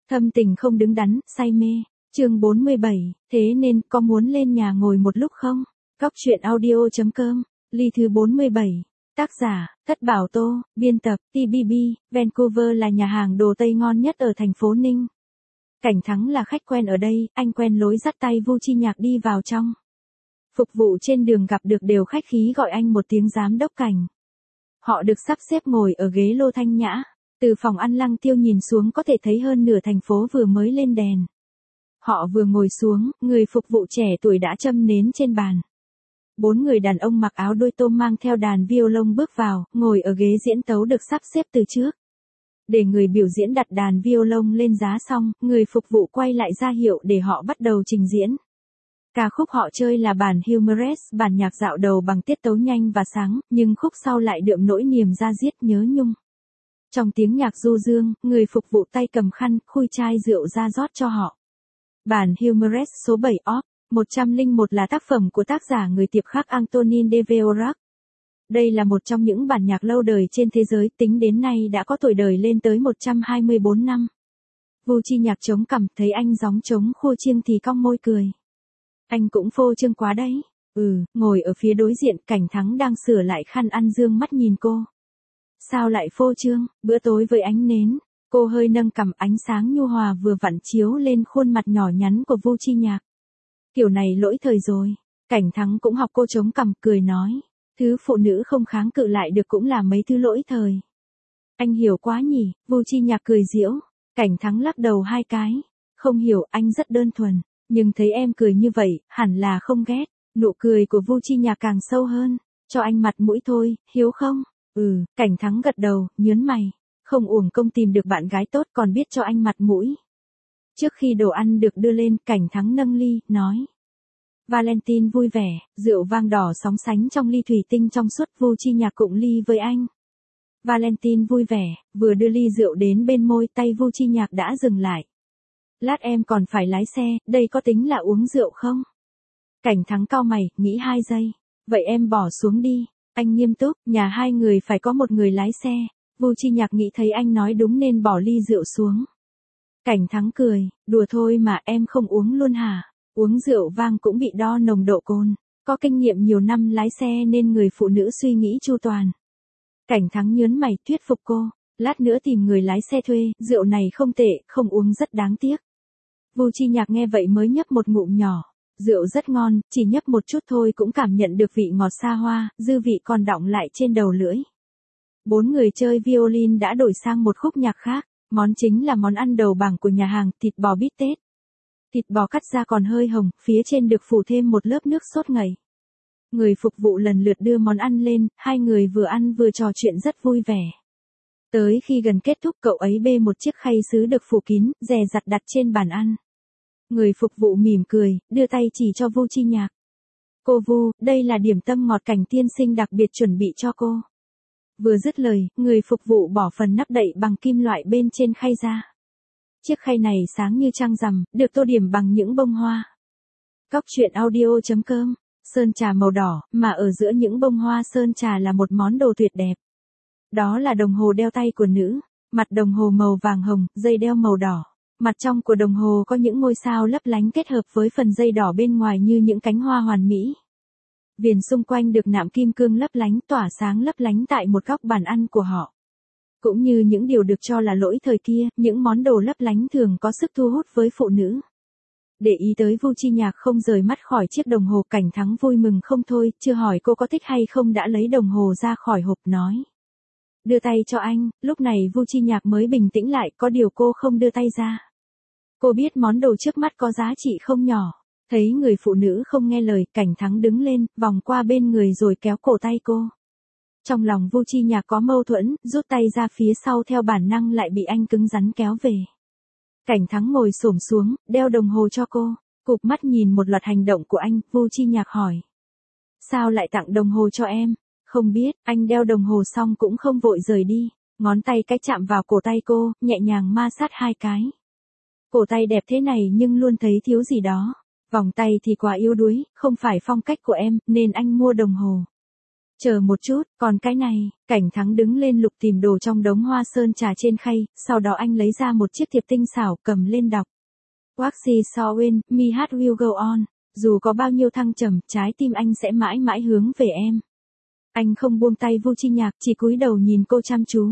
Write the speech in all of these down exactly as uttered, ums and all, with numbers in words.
Thâm tình không đứng đắn, say mê. Chương bốn mươi bảy, thế nên có muốn lên nhà ngồi một lúc không? Góc truyện audio chấm com, ly thứ bốn mươi bảy. Tác giả, Thất Bảo Tô, biên tập, tê bê bê, Vancouver là nhà hàng đồ Tây ngon nhất ở thành phố Ninh. Cảnh Thắng là khách quen ở đây, anh quen lối dắt tay Vu Chi Nhạc đi vào trong. Phục vụ trên đường gặp được đều khách khí gọi anh một tiếng giám đốc Cảnh. Họ được sắp xếp ngồi ở ghế lô thanh nhã. Từ phòng ăn Lăng Tiêu nhìn xuống có thể thấy hơn nửa thành phố vừa mới lên đèn. Họ vừa ngồi xuống, người phục vụ trẻ tuổi đã châm nến trên bàn. Bốn người đàn ông mặc áo đôi tôm mang theo đàn violon bước vào, ngồi ở ghế diễn tấu được sắp xếp từ trước. Để người biểu diễn đặt đàn violon lên giá xong, người phục vụ quay lại ra hiệu để họ bắt đầu trình diễn. Ca khúc họ chơi là bản Humorous, bản nhạc dạo đầu bằng tiết tấu nhanh và sáng, nhưng khúc sau lại đượm nỗi niềm da diết nhớ nhung. Trong tiếng nhạc du dương, người phục vụ tay cầm khăn, khui chai rượu ra rót cho họ. Bản Humorous số bảy op, một trăm lẻ một là tác phẩm của tác giả người Tiệp Khắc Antonin Dvorak. Đây là một trong những bản nhạc lâu đời trên thế giới, tính đến nay đã có tuổi đời lên tới một trăm hai mươi bốn năm. Vu Chi Nhạc chống cằm, thấy anh gióng trống khua chiêng thì cong môi cười. Anh cũng phô trương quá đấy. Ừ, ngồi ở phía đối diện, Cảnh Thắng đang sửa lại khăn ăn dương mắt nhìn cô. Sao lại phô trương, bữa tối với ánh nến. Cô hơi nâng cằm, ánh sáng nhu hòa vừa vặn chiếu lên khuôn mặt nhỏ nhắn của Vu Chi Nhạc. Kiểu này lỗi thời rồi. Cảnh Thắng cũng học cô chống cằm, cười nói. Thứ phụ nữ không kháng cự lại được cũng là mấy thứ lỗi thời. Anh hiểu quá nhỉ, Vu Chi Nhạc cười giễu. Cảnh Thắng lắc đầu hai cái. Không hiểu, anh rất đơn thuần. Nhưng thấy em cười như vậy, hẳn là không ghét. Nụ cười của Vu Chi Nhạc càng sâu hơn. Cho anh mặt mũi thôi, hiếu không? Ừ, Cảnh Thắng gật đầu, nhớn mày. Không uổng công tìm được bạn gái tốt còn biết cho anh mặt mũi. Trước khi đồ ăn được đưa lên, Cảnh Thắng nâng ly, nói. Valentine vui vẻ, rượu vang đỏ sóng sánh trong ly thủy tinh trong suốt. Vu Chi Nhạc cụng ly với anh. Valentine vui vẻ, vừa đưa ly rượu đến bên môi, tay Vu Chi Nhạc đã dừng lại. Lát em còn phải lái xe, đây có tính là uống rượu không? Cảnh Thắng cau mày, nghĩ hai giây. Vậy em bỏ xuống đi. Anh nghiêm túc, nhà hai người phải có một người lái xe. Vu Chi Nhạc nghĩ thấy anh nói đúng nên bỏ ly rượu xuống. Cảnh Thắng cười, đùa thôi mà, em không uống luôn hả? Uống rượu vang cũng bị đo nồng độ cồn. Có kinh nghiệm nhiều năm lái xe nên người phụ nữ suy nghĩ chu toàn. Cảnh Thắng nhớn mày, thuyết phục cô. Lát nữa tìm người lái xe thuê, rượu này không tệ, không uống rất đáng tiếc. Vu Chi Nhạc nghe vậy mới nhấp một ngụm nhỏ. Rượu rất ngon, chỉ nhấp một chút thôi cũng cảm nhận được vị ngọt xa hoa, dư vị còn đọng lại trên đầu lưỡi. Bốn người chơi violin đã đổi sang một khúc nhạc khác. Món chính là món ăn đầu bảng của nhà hàng, thịt bò bít tết. Thịt bò cắt ra còn hơi hồng, phía trên được phủ thêm một lớp nước sốt ngậy. Người phục vụ lần lượt đưa món ăn lên, hai người vừa ăn vừa trò chuyện rất vui vẻ. Tới khi gần kết thúc, cậu ấy bê một chiếc khay sứ được phủ kín, dè dặt đặt trên bàn ăn. Người phục vụ mỉm cười, đưa tay chỉ cho Vu Chi Nhạc. Cô Vu, đây là điểm tâm ngọt Cảnh tiên sinh đặc biệt chuẩn bị cho cô. Vừa dứt lời, người phục vụ bỏ phần nắp đậy bằng kim loại bên trên khay ra. Chiếc khay này sáng như trăng rằm, được tô điểm bằng những bông hoa. Góc truyện audio chấm com, sơn trà màu đỏ, mà ở giữa những bông hoa sơn trà là một món đồ tuyệt đẹp. Đó là đồng hồ đeo tay của nữ, mặt đồng hồ màu vàng hồng, dây đeo màu đỏ. Mặt trong của đồng hồ có những ngôi sao lấp lánh kết hợp với phần dây đỏ bên ngoài như những cánh hoa hoàn mỹ. Viền xung quanh được nạm kim cương lấp lánh, tỏa sáng lấp lánh tại một góc bàn ăn của họ. Cũng như những điều được cho là lỗi thời kia, những món đồ lấp lánh thường có sức thu hút với phụ nữ. Để ý tới Vu Chi Nhạc không rời mắt khỏi chiếc đồng hồ, Cảnh Thắng vui mừng không thôi, chưa hỏi cô có thích hay không đã lấy đồng hồ ra khỏi hộp nói. Đưa tay cho anh, lúc này Vu Chi Nhạc mới bình tĩnh lại, có điều cô không đưa tay ra. Cô biết món đồ trước mắt có giá trị không nhỏ. Thấy người phụ nữ không nghe lời, Cảnh Thắng đứng lên, vòng qua bên người rồi kéo cổ tay cô. Trong lòng Vu Chi Nhạc có mâu thuẫn, rút tay ra phía sau theo bản năng lại bị anh cứng rắn kéo về. Cảnh Thắng ngồi xổm xuống, đeo đồng hồ cho cô, cụp mắt nhìn một loạt hành động của anh, Vu Chi Nhạc hỏi. Sao lại tặng đồng hồ cho em? Không biết, anh đeo đồng hồ xong cũng không vội rời đi. Ngón tay cái chạm vào cổ tay cô, nhẹ nhàng ma sát hai cái. Cổ tay đẹp thế này nhưng luôn thấy thiếu gì đó. Vòng tay thì quá yếu đuối, không phải phong cách của em, nên anh mua đồng hồ. Chờ một chút, còn cái này, Cảnh Thắng đứng lên lục tìm đồ trong đống hoa sơn trà trên khay, sau đó anh lấy ra một chiếc thiệp tinh xảo cầm lên đọc. Waxy Sowen, my heart will go on. Dù có bao nhiêu thăng trầm, trái tim anh sẽ mãi mãi hướng về em. Anh không buông tay Vu Chi Nhạc, chỉ cúi đầu nhìn cô chăm chú.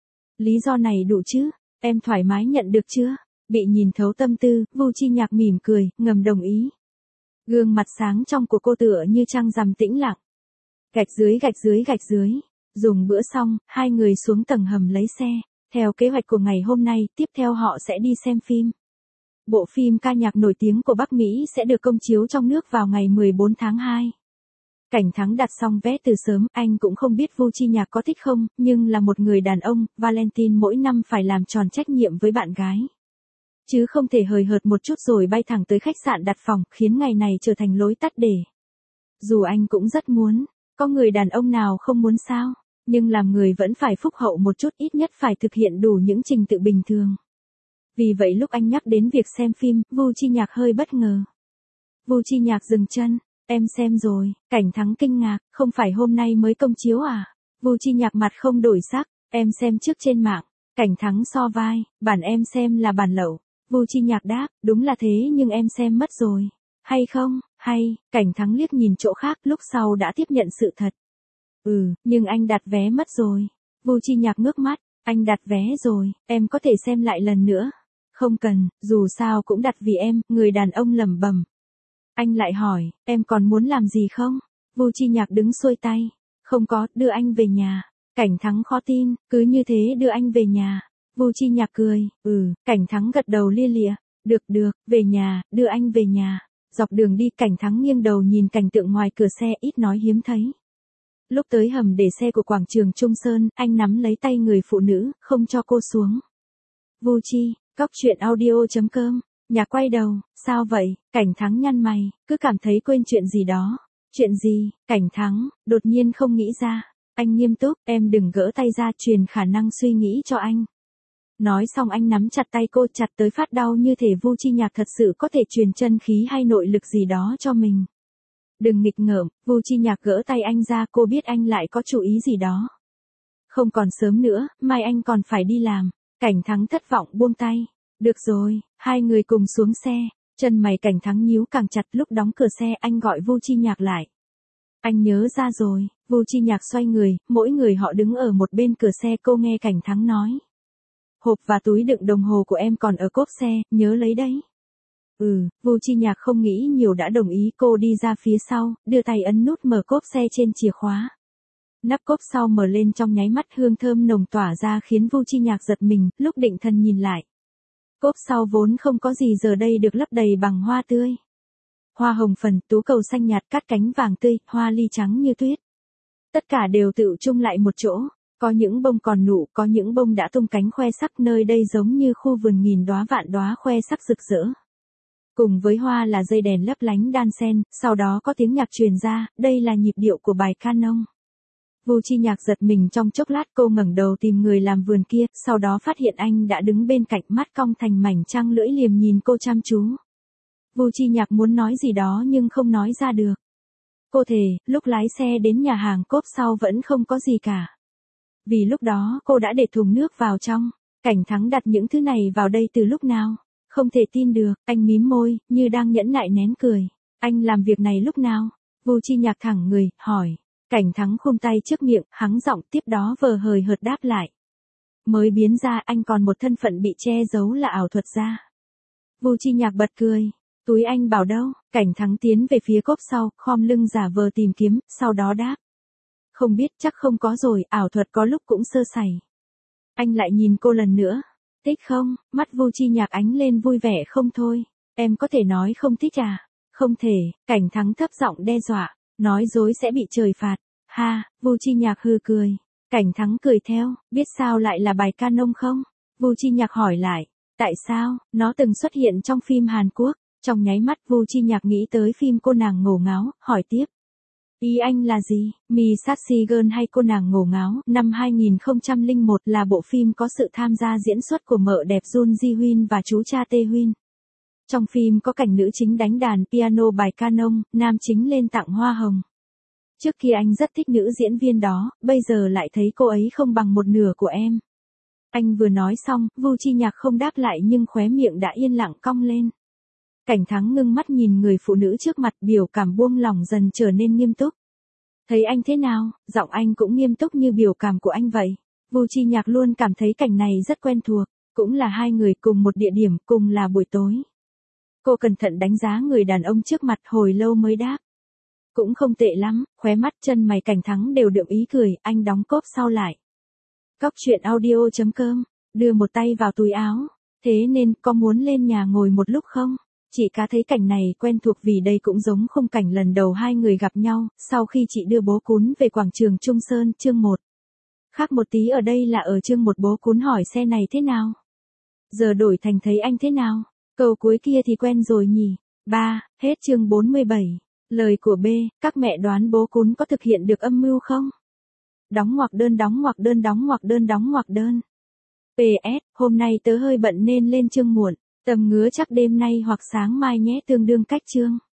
Lý do này đủ chứ, em thoải mái nhận được chưa? Bị nhìn thấu tâm tư, Vu Chi Nhạc mỉm cười, ngầm đồng ý. Gương mặt sáng trong của cô tựa như trăng rằm tĩnh lặng. Gạch dưới gạch dưới gạch dưới. Dùng bữa xong, hai người xuống tầng hầm lấy xe. Theo kế hoạch của ngày hôm nay, tiếp theo họ sẽ đi xem phim. Bộ phim ca nhạc nổi tiếng của Bắc Mỹ sẽ được công chiếu trong nước vào ngày mười bốn tháng hai. Cảnh Thắng đặt xong vé từ sớm, anh cũng không biết Vu Chi Nhạc có thích không, nhưng là một người đàn ông, Valentine mỗi năm phải làm tròn trách nhiệm với bạn gái. Chứ không thể hời hợt một chút rồi bay thẳng tới khách sạn đặt phòng, khiến ngày này trở thành lối tắt để. Dù anh cũng rất muốn, có người đàn ông nào không muốn sao, nhưng làm người vẫn phải phúc hậu một chút, ít nhất phải thực hiện đủ những trình tự bình thường. Vì vậy lúc anh nhắc đến việc xem phim, Vu Chi Nhạc hơi bất ngờ. Vu Chi Nhạc dừng chân, em xem rồi. Cảnh Thắng kinh ngạc, không phải hôm nay mới công chiếu à? Vu Chi Nhạc mặt không đổi sắc, em xem trước trên mạng. Cảnh Thắng so vai, bản em xem là bản lậu. Vu Chi Nhạc đáp, đúng là thế nhưng em xem mất rồi. Hay không, hay, Cảnh Thắng liếc nhìn chỗ khác, lúc sau đã tiếp nhận sự thật. Ừ, nhưng anh đặt vé mất rồi. Vu Chi Nhạc ngước mắt, anh đặt vé rồi, em có thể xem lại lần nữa. Không cần, dù sao cũng đặt vì em, người đàn ông lẩm bẩm. Anh lại hỏi, em còn muốn làm gì không? Vu Chi Nhạc đứng xuôi tay. Không có, đưa anh về nhà. Cảnh Thắng khó tin, cứ như thế đưa anh về nhà. Vu Chi Nhạc cười, ừ, Cảnh Thắng gật đầu lia lịa. Được được, về nhà, đưa anh về nhà. Dọc đường đi Cảnh Thắng nghiêng đầu nhìn cảnh tượng ngoài cửa xe ít nói hiếm thấy. Lúc tới hầm để xe của quảng trường Trung Sơn, anh nắm lấy tay người phụ nữ, không cho cô xuống. Vu Chi, Cóc truyện audio chấm com. Nhà quay đầu, sao vậy? Cảnh Thắng nhăn mày, cứ cảm thấy quên chuyện gì đó. Chuyện gì? Cảnh Thắng, đột nhiên không nghĩ ra. Anh nghiêm túc, em đừng gỡ tay ra, truyền khả năng suy nghĩ cho anh. Nói xong anh nắm chặt tay cô, chặt tới phát đau, như thể Vu Chi Nhạc thật sự có thể truyền chân khí hay nội lực gì đó cho mình. Đừng nghịch ngợm, Vu Chi Nhạc gỡ tay anh ra, cô biết anh lại có chủ ý gì đó. Không còn sớm nữa, mai anh còn phải đi làm. Cảnh Thắng thất vọng buông tay. Được rồi, hai người cùng xuống xe. Chân mày Cảnh Thắng nhíu càng chặt, lúc đóng cửa xe anh gọi Vu Chi Nhạc lại. Anh nhớ ra rồi. Vu Chi Nhạc xoay người, mỗi người họ đứng ở một bên cửa xe, cô nghe Cảnh Thắng nói. Hộp và túi đựng đồng hồ của em còn ở cốp xe, nhớ lấy đấy. Ừ, Vu Chi Nhạc không nghĩ nhiều đã đồng ý, cô đi ra phía sau, đưa tay ấn nút mở cốp xe trên chìa khóa. Nắp cốp sau mở lên trong nháy mắt, hương thơm nồng tỏa ra khiến Vu Chi Nhạc giật mình, lúc định thần nhìn lại. Cốp sau vốn không có gì giờ đây được lấp đầy bằng hoa tươi. Hoa hồng phần, tú cầu xanh nhạt, cát cánh vàng tươi, hoa ly trắng như tuyết. Tất cả đều tựu chung lại một chỗ, có những bông còn nụ, có những bông đã tung cánh khoe sắc, nơi đây giống như khu vườn nghìn đóa vạn đóa khoe sắc rực rỡ. Cùng với hoa là dây đèn lấp lánh đan xen, sau đó có tiếng nhạc truyền ra, đây là nhịp điệu của bài canon. Vu Chi Nhạc giật mình trong chốc lát, cô ngẩng đầu tìm người làm vườn kia, sau đó phát hiện anh đã đứng bên cạnh, mắt cong thành mảnh trăng lưỡi liềm nhìn cô chăm chú. Vu Chi Nhạc muốn nói gì đó nhưng không nói ra được. Cô thề, lúc lái xe đến nhà hàng cốp sau vẫn không có gì cả. Vì lúc đó cô đã để thùng nước vào trong. Cảnh Thắng đặt những thứ này vào đây từ lúc nào? Không thể tin được, anh mím môi, như đang nhẫn nại nén cười. Anh làm việc này lúc nào? Vu Chi Nhạc thẳng người, hỏi. Cảnh Thắng khum tay trước miệng, hắng giọng, tiếp đó vờ hời hợt đáp lại. Mới biến ra, anh còn một thân phận bị che giấu là ảo thuật gia. Vu Chi Nhạc bật cười. Túi anh bảo đâu? Cảnh Thắng tiến về phía cốp sau, khom lưng giả vờ tìm kiếm, sau đó đáp. Không biết, chắc không có rồi, ảo thuật có lúc cũng sơ sẩy. Anh lại nhìn cô lần nữa. Thích không? Mắt Vu Chi Nhạc ánh lên vui vẻ không thôi. Em có thể nói không thích à? Không thể, Cảnh Thắng thấp giọng đe dọa. Nói dối sẽ bị trời phạt. Ha, Vu Chi Nhạc hừ cười. Cảnh Thắng cười theo, biết sao lại là bài canon không? Vu Chi Nhạc hỏi lại. Tại sao? Nó từng xuất hiện trong phim Hàn Quốc. Trong nháy mắt Vu Chi Nhạc nghĩ tới phim Cô nàng ngổ ngáo, hỏi tiếp. Ý anh là gì? Mi Sassy Girl hay Cô nàng ngổ ngáo? Năm hai nghìn không trăm lẻ một là bộ phim có sự tham gia diễn xuất của mợ đẹp Jun Ji Hyun và chú cha Tae Hyun. Trong phim có cảnh nữ chính đánh đàn piano bài canon, nam chính lên tặng hoa hồng. Trước kia anh rất thích nữ diễn viên đó, bây giờ lại thấy cô ấy không bằng một nửa của em. Anh vừa nói xong, Vu Chi Nhạc không đáp lại nhưng khóe miệng đã yên lặng cong lên. Cảnh Thắng ngưng mắt nhìn người phụ nữ trước mặt, biểu cảm buông lỏng dần trở nên nghiêm túc. Thấy anh thế nào, giọng anh cũng nghiêm túc như biểu cảm của anh vậy. Vu Chi Nhạc luôn cảm thấy cảnh này rất quen thuộc, cũng là hai người cùng một địa điểm, cùng là buổi tối. Cô cẩn thận đánh giá người đàn ông trước mặt hồi lâu mới đáp. Cũng không tệ lắm, khóe mắt chân mày Cảnh Thắng đều đượm ý cười, anh đóng cốp sau lại. Cóc truyện audio chấm com, đưa một tay vào túi áo. Thế nên, có muốn lên nhà ngồi một lúc không? Chị Cá thấy cảnh này quen thuộc vì đây cũng giống khung cảnh lần đầu hai người gặp nhau, sau khi chị đưa bố Cún về quảng trường Trung Sơn, chương một. Khác một tí ở đây là ở chương một bố Cún hỏi xe này thế nào? Giờ đổi thành thấy anh thế nào? Câu cuối kia thì quen rồi nhỉ? ba. Hết chương bốn mươi bảy. Lời của B, các mẹ đoán bố Cún có thực hiện được âm mưu không? Đóng ngoặc đơn đóng ngoặc đơn đóng ngoặc đơn đóng ngoặc đơn. pê ét, hôm nay tớ hơi bận nên lên chương muộn. Tầm ngứa chắc đêm nay hoặc sáng mai nhé, tương đương cách chương.